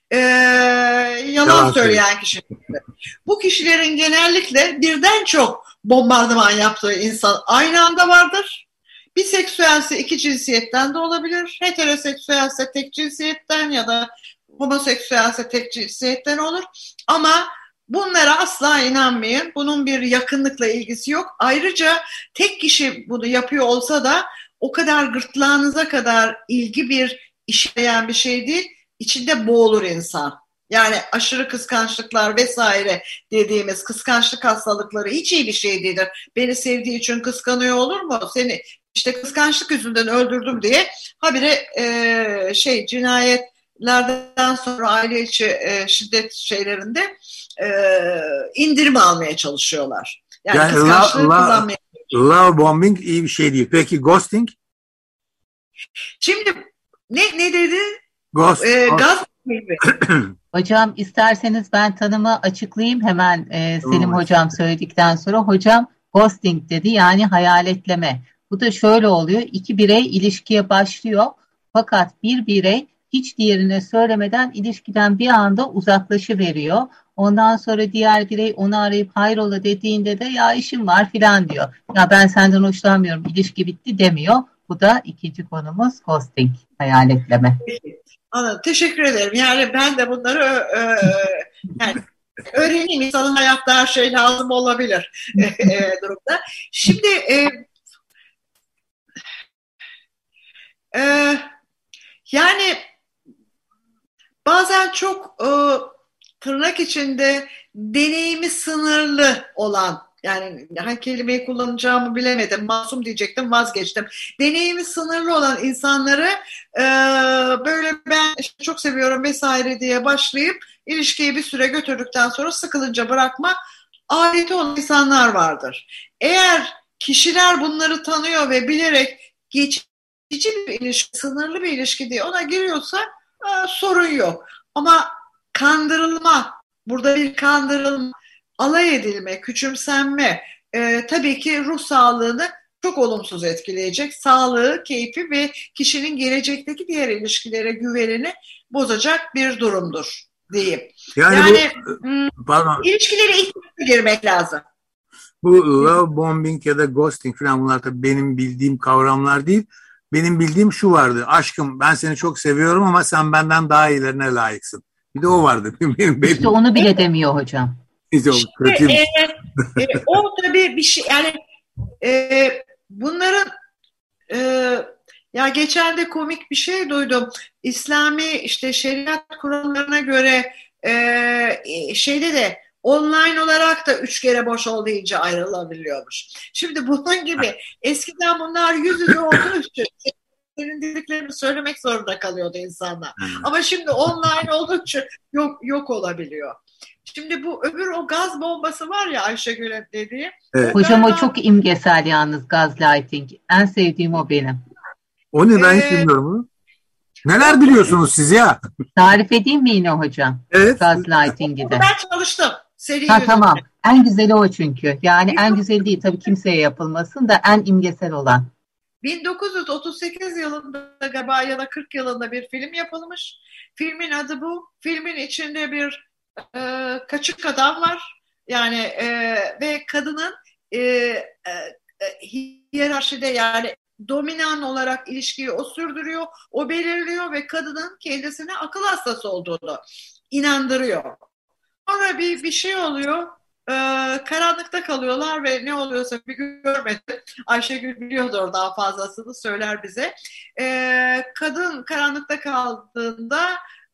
yalan söyleyen kişiler. Bu kişilerin genellikle birden çok bombardıman yaptığı insan aynı anda vardır. Biseksüelse iki cinsiyetten de olabilir. Heteroseksüelse tek cinsiyetten ya da homoseksüelse tek cinsiyetten olur. Ama bunlara asla inanmayın. Bunun bir yakınlıkla ilgisi yok. Ayrıca tek kişi bunu yapıyor olsa da o kadar gırtlağınıza kadar ilgi bir işleyen bir şey değil. İçinde boğulur insan. Yani aşırı kıskançlıklar vesaire dediğimiz kıskançlık hastalıkları hiç iyi bir şey değildir. Beni sevdiği için kıskanıyor olur mu? Seni işte kıskançlık yüzünden öldürdüm diye habire cinayetlerden sonra aile içi şiddet şeylerinde indirim almaya çalışıyorlar. Yani kıskançlığı kazanmaya çalışıyorlar. Love bombing iyi bir şey değil. Peki ghosting? Şimdi ne dedi? Ghosting. Hocam isterseniz ben tanımı açıklayayım hemen Selim hocam söyledikten sonra. Hocam ghosting dedi yani hayaletleme. Bu da şöyle oluyor. İki birey ilişkiye başlıyor. Fakat bir birey hiç diğerine söylemeden ilişkiden bir anda uzaklaşıveriyor. Ondan sonra diğer birey onu arayıp hayrola dediğinde de ya işim var filan diyor. Ya ben senden hoşlanmıyorum ilişki bitti demiyor. Bu da ikinci konumuz ghosting, hayaletleme. Anladım. Teşekkür ederim. Yani ben de bunları yani öğreneyim. İnsanın hayatta her şey lazım olabilir durumda. Şimdi yani bazen çok tırnak içinde deneyimi sınırlı olan yani hangi kelimeyi kullanacağımı bilemedim. Masum diyecektim vazgeçtim. Deneyimi sınırlı olan insanları böyle ben işte çok seviyorum vesaire diye başlayıp ilişkiyi bir süre götürdükten sonra sıkılınca bırakma adeti olan insanlar vardır. Eğer kişiler bunları tanıyor ve bilerek geçici bir ilişki, sınırlı bir ilişki diye ona giriyorsa sorun yok. Ama kandırılma, burada bir kandırılma, alay edilme, küçümsenme, tabii ki ruh sağlığını çok olumsuz etkileyecek. Sağlığı, keyfi ve kişinin gelecekteki diğer ilişkilere güvenini bozacak bir durumdur diyeyim. Yani ilişkilere ihtiyaca girmek lazım. Bu love bombing ya da ghosting falan, bunlar tabii benim bildiğim kavramlar değil. Benim bildiğim şu vardı. Aşkım, ben seni çok seviyorum ama sen benden daha iyilerine layıksın. Bir de o vardı. Benim. İşte onu bile demiyor hocam. O tabii bir şey, yani bunların ya geçen de komik bir şey duydum. İslami işte şeriat kurallarına göre şeyde de online olarak da 3 kere boş ol deyince ayrılabiliyormuş. Şimdi bunun gibi eskiden bunlar yüz yüze olduğu için senin dediklerini söylemek zorunda kalıyordu insanlar. Ama şimdi online oldukça yok olabiliyor. Şimdi bu öbür o gaz bombası var ya Ayşegül'ün dediği. Evet. Hocam o çok imgesel yalnız, gaslighting. En sevdiğim o benim. O ne, ben hiç bilmiyorum onu. Neler biliyorsunuz siz ya? Tarif edeyim mi yine hocam? Evet. Gaslighting'i de. Ben çalıştım. Tamam. En güzeli o çünkü. Yani en güzeli değil tabii, kimseye yapılmasın da en imgesel olan. 1938 yılında galiba ya da 40 yılında bir film yapılmış. Filmin adı bu. Filmin içinde bir kaçık adam var. Yani ve kadının hiyerarşide, yani dominan olarak ilişkiyi o sürdürüyor, o belirliyor ve kadının kendisine akıl hastası olduğunu inandırıyor. Sonra bir şey oluyor, karanlıkta kalıyorlar ve ne oluyorsa bir gün görmedim. Ayşegül biliyordur daha fazlasını, söyler bize. Kadın karanlıkta kaldığında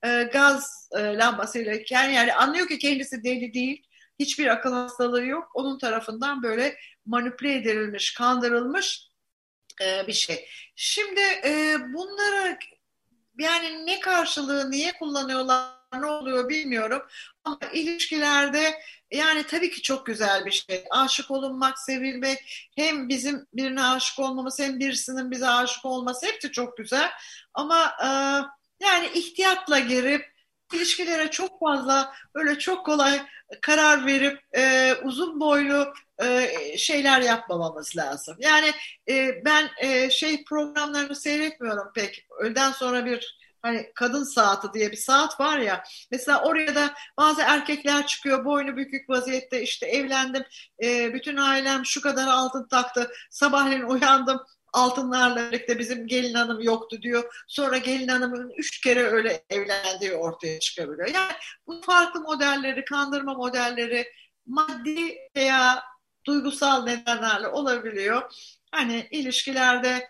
gaz lambasıyla, yani anlıyor ki kendisi deli değil, hiçbir akıl hastalığı yok. Onun tarafından böyle manipüle edilmiş, kandırılmış bir şey. Şimdi bunları yani ne karşılığı, niye kullanıyorlar, ne oluyor bilmiyorum. Ama ilişkilerde yani tabii ki çok güzel bir şey. Aşık olunmak, sevilmek, hem bizim birine aşık olmamız hem birisinin bize aşık olması hepsi çok güzel. Ama yani ihtiyatla girip ilişkilere çok fazla böyle çok kolay karar verip uzun boylu şeyler yapmamamız lazım. Yani ben programlarını seyretmiyorum pek. Öğleden sonra bir hani kadın saati diye bir saat var ya. Mesela oraya da bazı erkekler çıkıyor boynu bükük vaziyette, işte evlendim, bütün ailem şu kadar altın taktı, sabahleyin uyandım, altınlarla birlikte bizim gelin hanım yoktu diyor. Sonra gelin hanımın 3 kere öyle evlendiği ortaya çıkabiliyor. Yani bu farklı modelleri, kandırma modelleri maddi veya duygusal nedenlerle olabiliyor. Hani ilişkilerde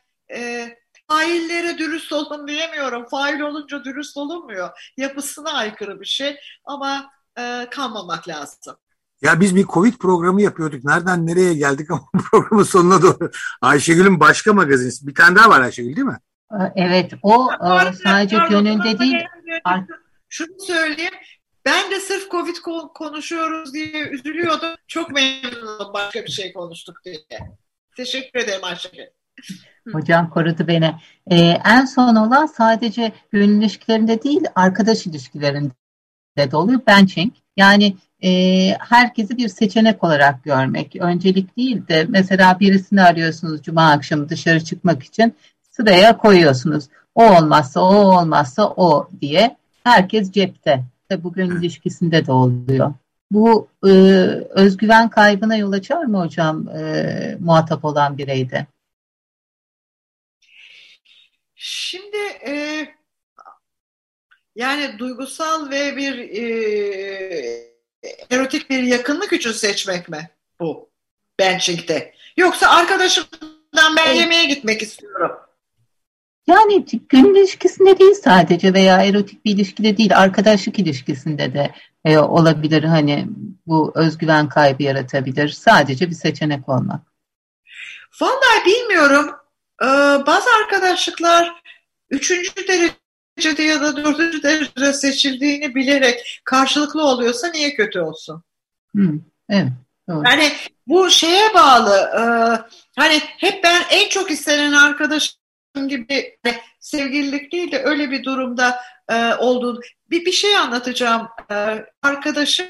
faillere dürüst olun diyemiyorum. Fail olunca dürüst olunmuyor. Yapısına aykırı bir şey ama kanmamak lazım. Ya biz bir Covid programı yapıyorduk. Nereden nereye geldik ama programın sonuna doğru. Ayşegül'ün başka magazin. Bir tane daha var Ayşegül, değil mi? Evet, o sadece gönülde değil. Şunu söyleyeyim. Ben de sırf Covid konuşuyoruz diye üzülüyordum. Çok memnunum başka bir şey konuştuk diye. Teşekkür ederim Ayşegül. Hocam korudu beni. En son olan sadece gönül ilişkilerinde değil, arkadaş ilişkilerinde de oluyor. Benching. Yani herkesi bir seçenek olarak görmek. Öncelik değil de mesela birisini arıyorsunuz cuma akşamı dışarı çıkmak için, sıraya koyuyorsunuz. O olmazsa o, olmazsa o diye. Herkes cepte. Tabii bu gönül ilişkisinde de oluyor. Bu özgüven kaybına yol açar mı hocam muhatap olan bireyde? Şimdi yani duygusal ve bir erotik bir yakınlık için seçmek mi bu benching'de? Yoksa arkadaşımdan ben yemeğe gitmek istiyorum. Yani gönül ilişkisinde değil sadece veya erotik bir ilişkide değil, arkadaşlık ilişkisinde de olabilir. Hani bu özgüven kaybı yaratabilir. Sadece bir seçenek olmak. Vallahi bilmiyorum. Bazı arkadaşlıklar 3. derecede ya da 4. derecede seçildiğini bilerek karşılıklı oluyorsa niye kötü olsun? Evet. Doğru. Yani bu şeye bağlı. Hani hep ben en çok istenen arkadaşım gibi sevgililik değil de öyle bir durumda olduğunu. Bir şey anlatacağım. Arkadaşım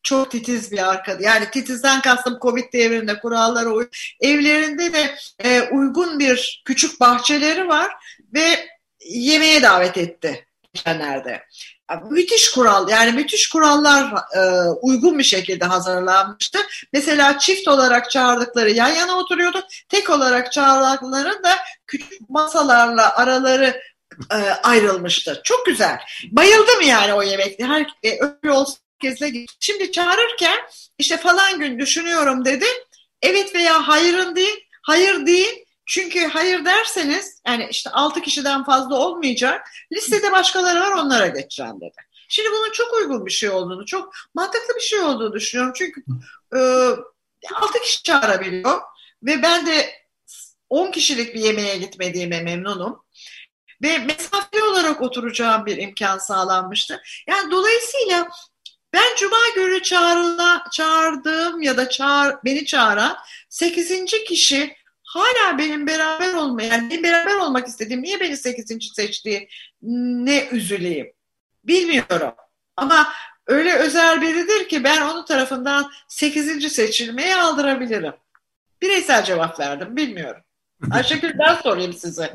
çok titiz bir arkadaş. Yani titizden kastım Covid devrinde kurallara evlerinde de uygun bir küçük bahçeleri var ve yemeğe davet etti geçenlerde. Müthiş kural, yani müthiş kurallar uygun bir şekilde hazırlanmıştı. Mesela çift olarak çağırdıkları yan yana oturuyordu. Tek olarak çağırdıkların da küçük masalarla araları ayrılmıştı. Çok güzel. Bayıldım yani o yemekte. Öyle olsa herkesle gittim. Şimdi çağırırken işte falan gün düşünüyorum dedi. Evet veya hayır değil. Çünkü hayır derseniz yani işte 6 kişiden fazla olmayacak. Listede başkaları var, onlara geçeceğim dedi. Şimdi bunun çok uygun bir şey olduğunu, çok mantıklı bir şey olduğunu düşünüyorum. Çünkü 6 kişi çağırabiliyor ve ben de 10 kişilik bir yemeğe gitmediğime memnunum. Ve mesafeli olarak oturacağım bir imkan sağlanmıştı. Yani dolayısıyla ben Cuma günü çağırdığım ya da beni çağıran 8. kişi hala benim beraber olmak istediğim, niye beni 8. seçtiği ne üzüleyim bilmiyorum. Ama öyle özel biridir ki ben onun tarafından 8. seçilmeyi aldırabilirim. Bireysel cevap verdim, bilmiyorum. Ayşegül, ben sorayım size.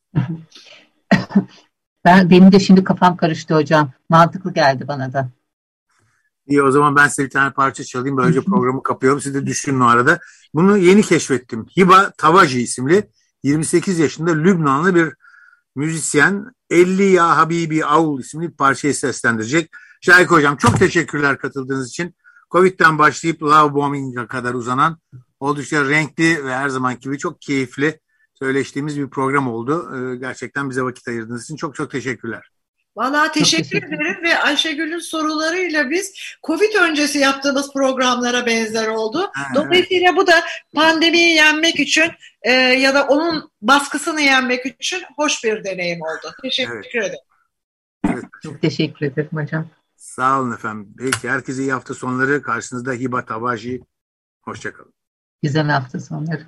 Benim de şimdi kafam karıştı hocam. Mantıklı geldi bana da. İyi, o zaman ben size bir tane parça çalayım. Böylece programı kapıyorum. Siz de düşünün o arada. Bunu yeni keşfettim. Hiba Tavaji isimli 28 yaşında Lübnanlı bir müzisyen 50 Ya Habibi Aul isimli bir parçayı seslendirecek. Şahik Hocam, çok teşekkürler katıldığınız için. Covid'den başlayıp Love Bombing'e kadar uzanan oldukça renkli ve her zamanki gibi çok keyifli söyleştiğimiz bir program oldu. Gerçekten bize vakit ayırdığınız için çok çok teşekkürler. Vallahi teşekkür ederim ve Ayşegül'ün sorularıyla biz Covid öncesi yaptığımız programlara benzer oldu. Dolayısıyla evet, bu da pandemiyi yenmek için ya da onun baskısını yenmek için hoş bir deneyim oldu. Teşekkür ederim. Evet. Çok teşekkür ederim hocam. Sağ olun efendim. Peki, herkese iyi hafta sonları. Karşınızda Hiba Tavaji. Hoşçakalın. Güzel hafta sonları.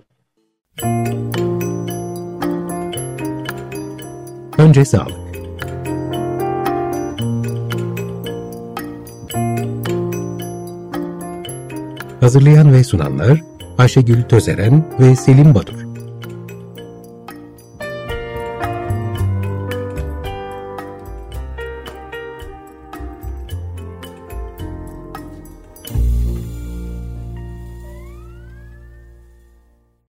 Önce sağlık. Hazırlayan ve sunanlar Ayşegül Tözeren ve Selim Badur.